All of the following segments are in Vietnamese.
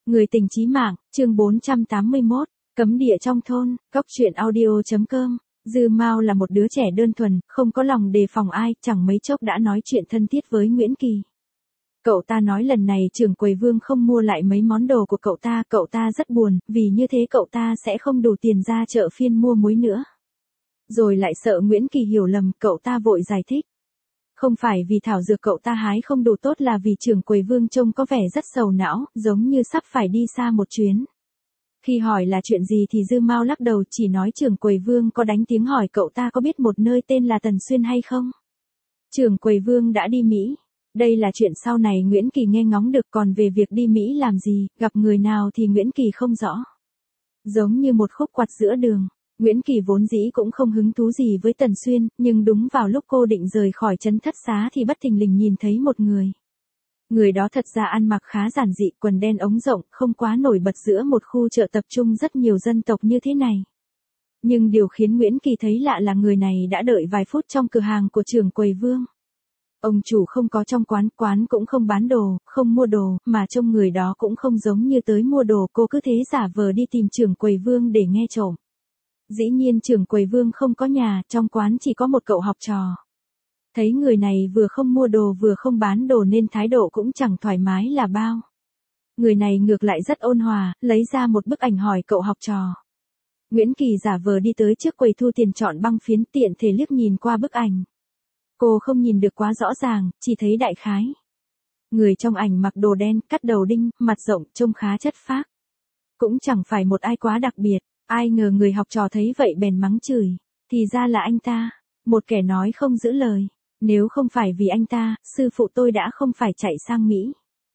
Người tình chí mạng, chương 481, cấm địa trong thôn, Cóc truyện audio.com. Dư Mao là một đứa trẻ đơn thuần, không có lòng đề phòng ai, chẳng mấy chốc đã nói chuyện thân thiết với Nguyễn Kỳ. Cậu ta nói lần này trưởng quầy Vương không mua lại mấy món đồ của cậu ta rất buồn, vì như thế cậu ta sẽ không đủ tiền ra chợ phiên mua muối nữa. Rồi lại sợ Nguyễn Kỳ hiểu lầm, cậu ta vội giải thích. Không phải vì thảo dược cậu ta hái không đủ tốt, là vì trưởng quầy Vương trông có vẻ rất sầu não, giống như sắp phải đi xa một chuyến. Khi hỏi là chuyện gì thì Dư Mao lắc đầu, chỉ nói trưởng quầy Vương có đánh tiếng hỏi cậu ta có biết một nơi tên là Tần Xuyên hay không. Trưởng quầy Vương đã đi Mỹ. Đây là chuyện sau này Nguyễn Kỳ nghe ngóng được, còn về việc đi Mỹ làm gì, gặp người nào thì Nguyễn Kỳ không rõ. Giống như một khúc quặt giữa đường. Nguyễn Kỳ vốn dĩ cũng không hứng thú gì với Tần Xuyên, nhưng đúng vào lúc cô định rời khỏi trấn Thất Xá thì bất thình lình nhìn thấy một người. Người đó thật ra ăn mặc khá giản dị, quần đen ống rộng, không quá nổi bật giữa một khu chợ tập trung rất nhiều dân tộc như thế này. Nhưng điều khiến Nguyễn Kỳ thấy lạ là người này đã đợi vài phút trong cửa hàng của trưởng quầy Vương. Ông chủ không có trong quán cũng không bán đồ, không mua đồ, mà trông người đó cũng không giống như tới mua đồ, cô cứ thế giả vờ đi tìm trưởng quầy Vương để nghe trộm. Dĩ nhiên trưởng quầy Vương không có nhà, trong quán chỉ có một cậu học trò. Thấy người này vừa không mua đồ vừa không bán đồ nên thái độ cũng chẳng thoải mái là bao. Người này ngược lại rất ôn hòa, lấy ra một bức ảnh hỏi cậu học trò. Nguyễn Kỳ giả vờ đi tới trước quầy thu tiền chọn băng phiến, tiện thể liếc nhìn qua bức ảnh. Cô không nhìn được quá rõ ràng, chỉ thấy đại khái. Người trong ảnh mặc đồ đen, cắt đầu đinh, mặt rộng, trông khá chất phác. Cũng chẳng phải một ai quá đặc biệt. Ai ngờ người học trò thấy vậy bèn mắng chửi. Thì ra là anh ta. Một kẻ nói không giữ lời. Nếu không phải vì anh ta, sư phụ tôi đã không phải chạy sang Mỹ.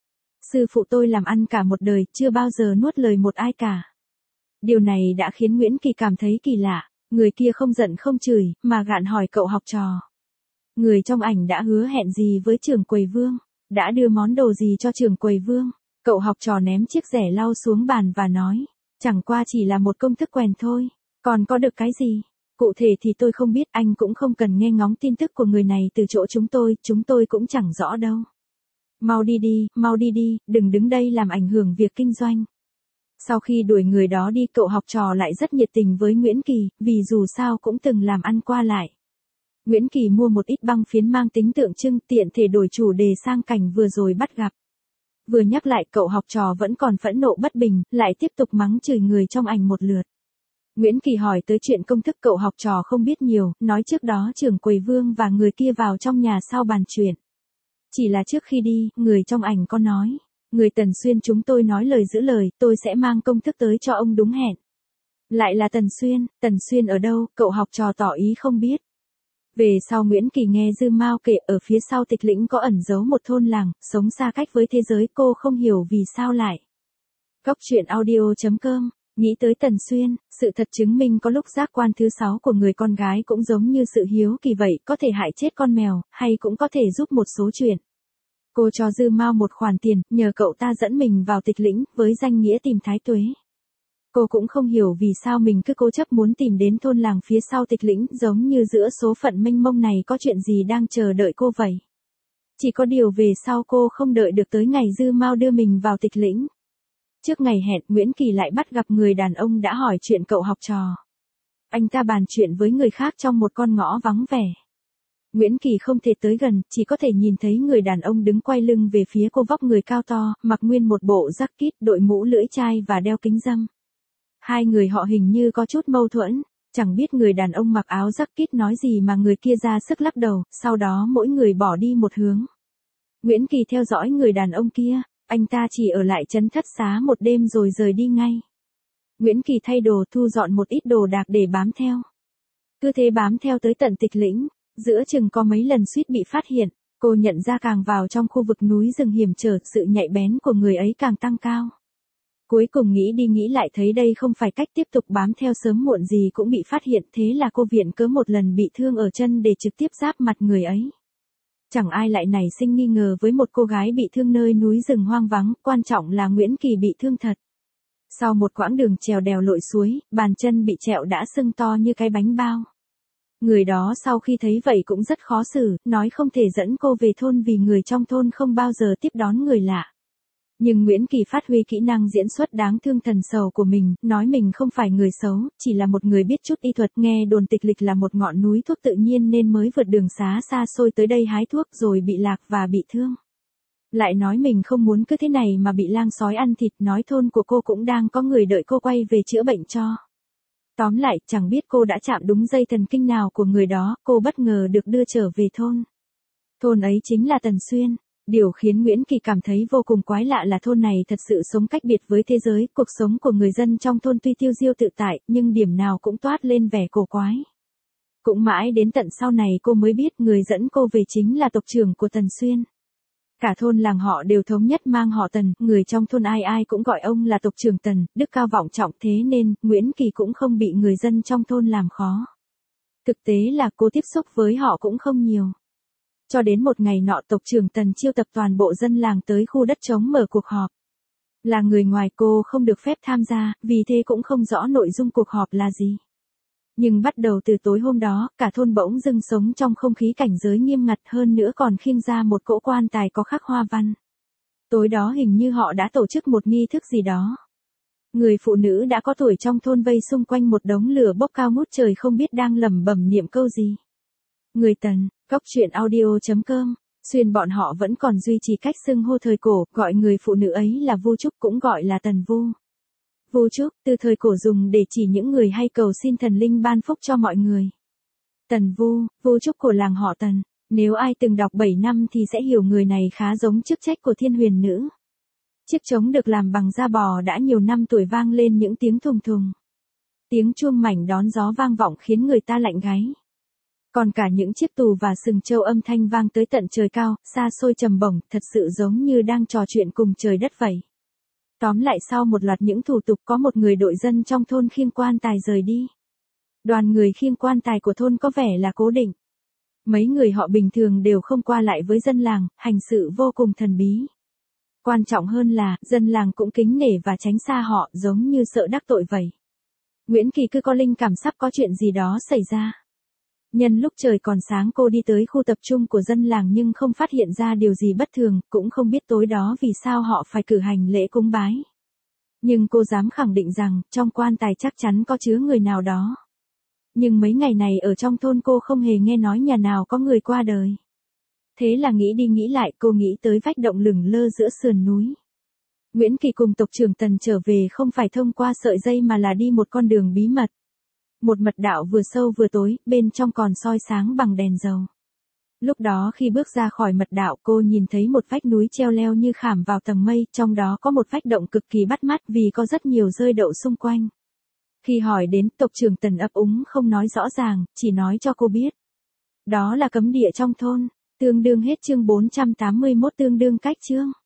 Sư phụ tôi làm ăn cả một đời, chưa bao giờ nuốt lời một ai cả. Điều này đã khiến Nguyễn Kỳ cảm thấy kỳ lạ. Người kia không giận không chửi, mà gạn hỏi cậu học trò. Người trong ảnh đã hứa hẹn gì với trưởng quầy Vương? Đã đưa món đồ gì cho trưởng quầy Vương? Cậu học trò ném chiếc rẻ lau xuống bàn và nói. Chẳng qua chỉ là một công thức quèn thôi. Còn có được cái gì? Cụ thể thì tôi không biết, anh cũng không cần nghe ngóng tin tức của người này từ chỗ chúng tôi cũng chẳng rõ đâu. Mau đi đi, đừng đứng đây làm ảnh hưởng việc kinh doanh. Sau khi đuổi người đó đi, cậu học trò lại rất nhiệt tình với Nguyễn Kỳ, vì dù sao cũng từng làm ăn qua lại. Nguyễn Kỳ mua một ít băng phiến mang tính tượng trưng, tiện thể đổi chủ đề sang cảnh vừa rồi bắt gặp. Vừa nhắc lại cậu học trò vẫn còn phẫn nộ bất bình, lại tiếp tục mắng chửi người trong ảnh một lượt. Nguyễn Kỳ hỏi tới chuyện công thức, cậu học trò không biết nhiều, nói trước đó trưởng quầy Vương và người kia vào trong nhà sau bàn chuyện. Chỉ là trước khi đi, người trong ảnh có nói, người Tần Xuyên chúng tôi nói lời giữ lời, tôi sẽ mang công thức tới cho ông đúng hẹn. Lại là Tần Xuyên ở đâu, cậu học trò tỏ ý không biết. Về sau Nguyễn Kỳ nghe Dư Mao kể ở phía sau Tịch Lĩnh có ẩn giấu một thôn làng, sống xa cách với thế giới, cô không hiểu vì sao lại. Cóc truyện audio.com, nghĩ tới Tần Xuyên, sự thật chứng minh có lúc giác quan thứ 6 của người con gái cũng giống như sự hiếu kỳ vậy, có thể hại chết con mèo, hay cũng có thể giúp một số chuyện. Cô cho Dư Mao một khoản tiền, nhờ cậu ta dẫn mình vào Tịch Lĩnh, với danh nghĩa tìm Thái Tuế. Cô cũng không hiểu vì sao mình cứ cố chấp muốn tìm đến thôn làng phía sau Tịch Lĩnh, giống như giữa số phận mênh mông này có chuyện gì đang chờ đợi cô vậy. Chỉ có điều về sau cô không đợi được tới ngày Dư Mao đưa mình vào Tịch Lĩnh. Trước ngày hẹn, Nguyễn Kỳ lại bắt gặp người đàn ông đã hỏi chuyện cậu học trò. Anh ta bàn chuyện với người khác trong một con ngõ vắng vẻ. Nguyễn Kỳ không thể tới gần, chỉ có thể nhìn thấy người đàn ông đứng quay lưng về phía cô, vóc người cao to, mặc nguyên một bộ jacket, đội mũ lưỡi chai và đeo kính râm. Hai người họ hình như có chút mâu thuẫn, chẳng biết người đàn ông mặc áo jacket nói gì mà người kia ra sức lắc đầu, sau đó mỗi người bỏ đi một hướng. Nguyễn Kỳ theo dõi người đàn ông kia, anh ta chỉ ở lại trấn Thất Xá một đêm rồi rời đi ngay. Nguyễn Kỳ thay đồ, thu dọn một ít đồ đạc để bám theo. Cứ thế bám theo tới tận Tịch Lĩnh, giữa chừng có mấy lần suýt bị phát hiện, cô nhận ra càng vào trong khu vực núi rừng hiểm trở, sự nhạy bén của người ấy càng tăng cao. Cuối cùng nghĩ đi nghĩ lại thấy đây không phải cách tiếp tục bám theo, sớm muộn gì cũng bị phát hiện, thế là cô viện cớ một lần bị thương ở chân để trực tiếp giáp mặt người ấy. Chẳng ai lại nảy sinh nghi ngờ với một cô gái bị thương nơi núi rừng hoang vắng, quan trọng là Nguyễn Kỳ bị thương thật. Sau một quãng đường trèo đèo lội suối, bàn chân bị trẹo đã sưng to như cái bánh bao. Người đó sau khi thấy vậy cũng rất khó xử, nói không thể dẫn cô về thôn vì người trong thôn không bao giờ tiếp đón người lạ. Nhưng Nguyễn Kỳ phát huy kỹ năng diễn xuất đáng thương thần sầu của mình, nói mình không phải người xấu, chỉ là một người biết chút y thuật, nghe đồn Tịch Lịch là một ngọn núi thuốc tự nhiên nên mới vượt đường xa xôi tới đây hái thuốc rồi bị lạc và bị thương. Lại nói mình không muốn cứ thế này mà bị lang sói ăn thịt, nói thôn của cô cũng đang có người đợi cô quay về chữa bệnh cho. Tóm lại, chẳng biết cô đã chạm đúng dây thần kinh nào của người đó, cô bất ngờ được đưa trở về thôn. Thôn ấy chính là Tần Xuyên. Điều khiến Nguyễn Kỳ cảm thấy vô cùng quái lạ là thôn này thật sự sống cách biệt với thế giới, cuộc sống của người dân trong thôn tuy tiêu diêu tự tại, nhưng điểm nào cũng toát lên vẻ cổ quái. Cũng mãi đến tận sau này cô mới biết người dẫn cô về chính là tộc trưởng của Tần Xuyên. Cả thôn làng họ đều thống nhất mang họ Tần, người trong thôn ai ai cũng gọi ông là tộc trưởng Tần, đức cao vọng trọng, thế nên Nguyễn Kỳ cũng không bị người dân trong thôn làm khó. Thực tế là cô tiếp xúc với họ cũng không nhiều. Cho đến một ngày nọ tộc trưởng Tần chiêu tập toàn bộ dân làng tới khu đất trống mở cuộc họp. Là người ngoài cô không được phép tham gia, vì thế cũng không rõ nội dung cuộc họp là gì. Nhưng bắt đầu từ tối hôm đó, cả thôn bỗng dưng sống trong không khí cảnh giới nghiêm ngặt, hơn nữa còn khiêng ra một cỗ quan tài có khắc hoa văn. Tối đó hình như họ đã tổ chức một nghi thức gì đó. Người phụ nữ đã có tuổi trong thôn vây xung quanh một đống lửa bốc cao ngút trời không biết đang lẩm bẩm niệm câu gì. Người Tần, Cóc Truyện Audio.com, Xuyên bọn họ vẫn còn duy trì cách xưng hô thời cổ, gọi người phụ nữ ấy là Vu Trúc, cũng gọi là Tần Vu. Vu Trúc, từ thời cổ dùng để chỉ những người hay cầu xin thần linh ban phúc cho mọi người. Tần Vu, Vu Trúc của làng họ Tần, nếu ai từng đọc 7 năm thì sẽ hiểu người này khá giống chức trách của thiên huyền nữ. Chiếc trống được làm bằng da bò đã nhiều năm tuổi vang lên những tiếng thùng thùng. Tiếng chuông mảnh đón gió vang vọng khiến người ta lạnh gáy. Còn cả những chiếc tù và sừng trâu âm thanh vang tới tận trời cao, xa xôi trầm bổng, thật sự giống như đang trò chuyện cùng trời đất vậy. Tóm lại sau một loạt những thủ tục có một người đội dân trong thôn khiêng quan tài rời đi. Đoàn người khiêng quan tài của thôn có vẻ là cố định. Mấy người họ bình thường đều không qua lại với dân làng, hành sự vô cùng thần bí. Quan trọng hơn là, dân làng cũng kính nể và tránh xa họ, giống như sợ đắc tội vậy. Nguyễn Kỳ cứ có linh cảm sắp có chuyện gì đó xảy ra. Nhân lúc trời còn sáng cô đi tới khu tập trung của dân làng nhưng không phát hiện ra điều gì bất thường, cũng không biết tối đó vì sao họ phải cử hành lễ cúng bái. Nhưng cô dám khẳng định rằng, trong quan tài chắc chắn có chứa người nào đó. Nhưng mấy ngày này ở trong thôn cô không hề nghe nói nhà nào có người qua đời. Thế là nghĩ đi nghĩ lại cô nghĩ tới vách động lửng lơ giữa sườn núi. Nguyễn Kỳ cùng tộc trưởng Tần trở về không phải thông qua sợi dây mà là đi một con đường bí mật. Một mật đạo vừa sâu vừa tối, bên trong còn soi sáng bằng đèn dầu. Lúc đó khi bước ra khỏi mật đạo cô nhìn thấy một vách núi treo leo như khảm vào tầng mây, trong đó có một vách động cực kỳ bắt mắt vì có rất nhiều rơi đậu xung quanh. Khi hỏi đến, tộc trưởng Tần ấp úng không nói rõ ràng, chỉ nói cho cô biết. Đó là cấm địa trong thôn, tương đương hết chương 481 tương đương cách chương.